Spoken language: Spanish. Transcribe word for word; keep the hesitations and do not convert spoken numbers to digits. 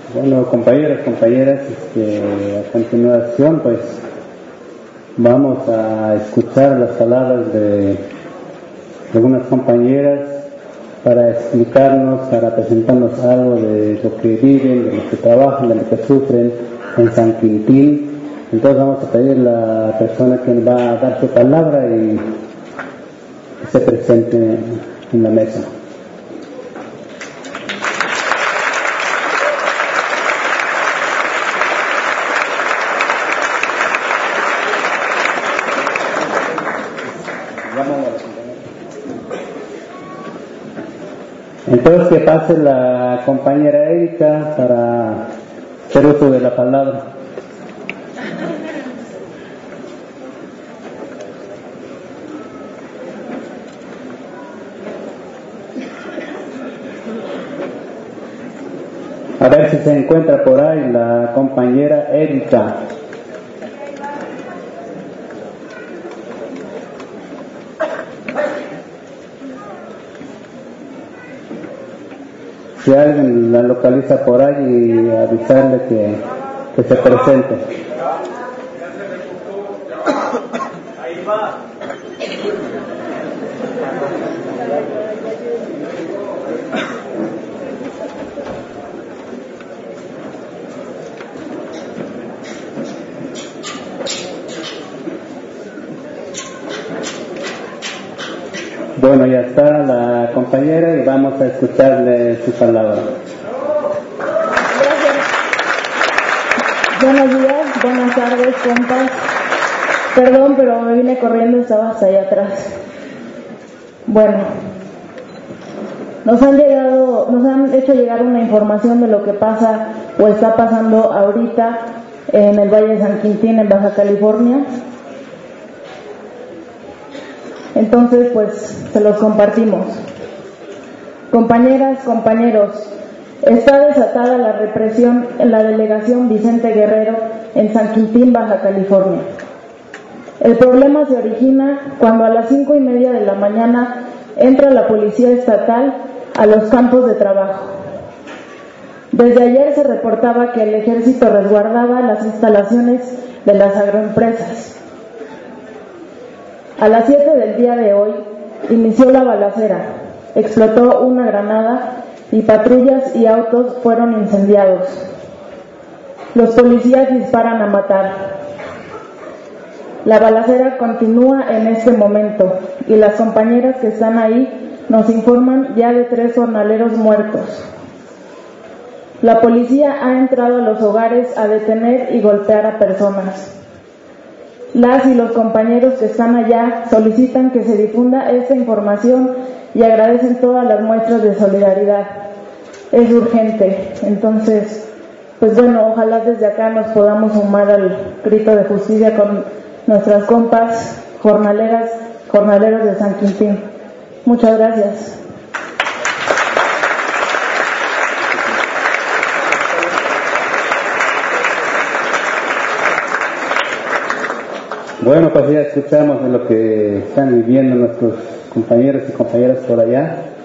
Bueno, compañeros, compañeras, este, a continuación, pues vamos a escuchar las palabras de algunas compañeras para explicarnos, para presentarnos algo de lo que viven, de lo que trabajan, de lo que sufren en San Quintín. Entonces vamos a pedir a la persona que nos va a dar su palabra y que se presente en la mesa. Entonces que pase la compañera Erika para hacer uso de la palabra. A ver si se encuentra por ahí la compañera Erika. Si alguien la localiza por ahí, y avisarle que, que se presente. Ahí va. Bueno, ya está la compañera y vamos a escucharle su palabra. Gracias. Buenos días, buenas tardes, compas. Perdón, pero me vine corriendo, estaba hasta allá atrás. Bueno, nos han llegado, nos han hecho llegar una información de lo que pasa o está pasando ahorita en el Valle de San Quintín, en Baja California. Entonces, pues, se los compartimos. Compañeras, compañeros, está desatada la represión en la delegación Vicente Guerrero en San Quintín, Baja California. El problema se origina cuando a las cinco y media de la mañana entra la policía estatal a los campos de trabajo. Desde ayer se reportaba que el ejército resguardaba las instalaciones de las agroempresas. A las siete del día de hoy inició la balacera, explotó una granada y patrullas y autos fueron incendiados. Los policías disparan a matar. La balacera continúa en este momento y las compañeras que están ahí nos informan ya de tres jornaleros muertos. La policía ha entrado a los hogares a detener y golpear a personas. Las y los compañeros que están allá solicitan que se difunda esta información y agradecen todas las muestras de solidaridad. Es urgente. Entonces, pues bueno, ojalá desde acá nos podamos sumar al grito de justicia con nuestras compas jornaleras, jornaleros de San Quintín. Muchas gracias. Bueno, pues ya escuchamos de lo que están viviendo nuestros compañeros y compañeras por allá.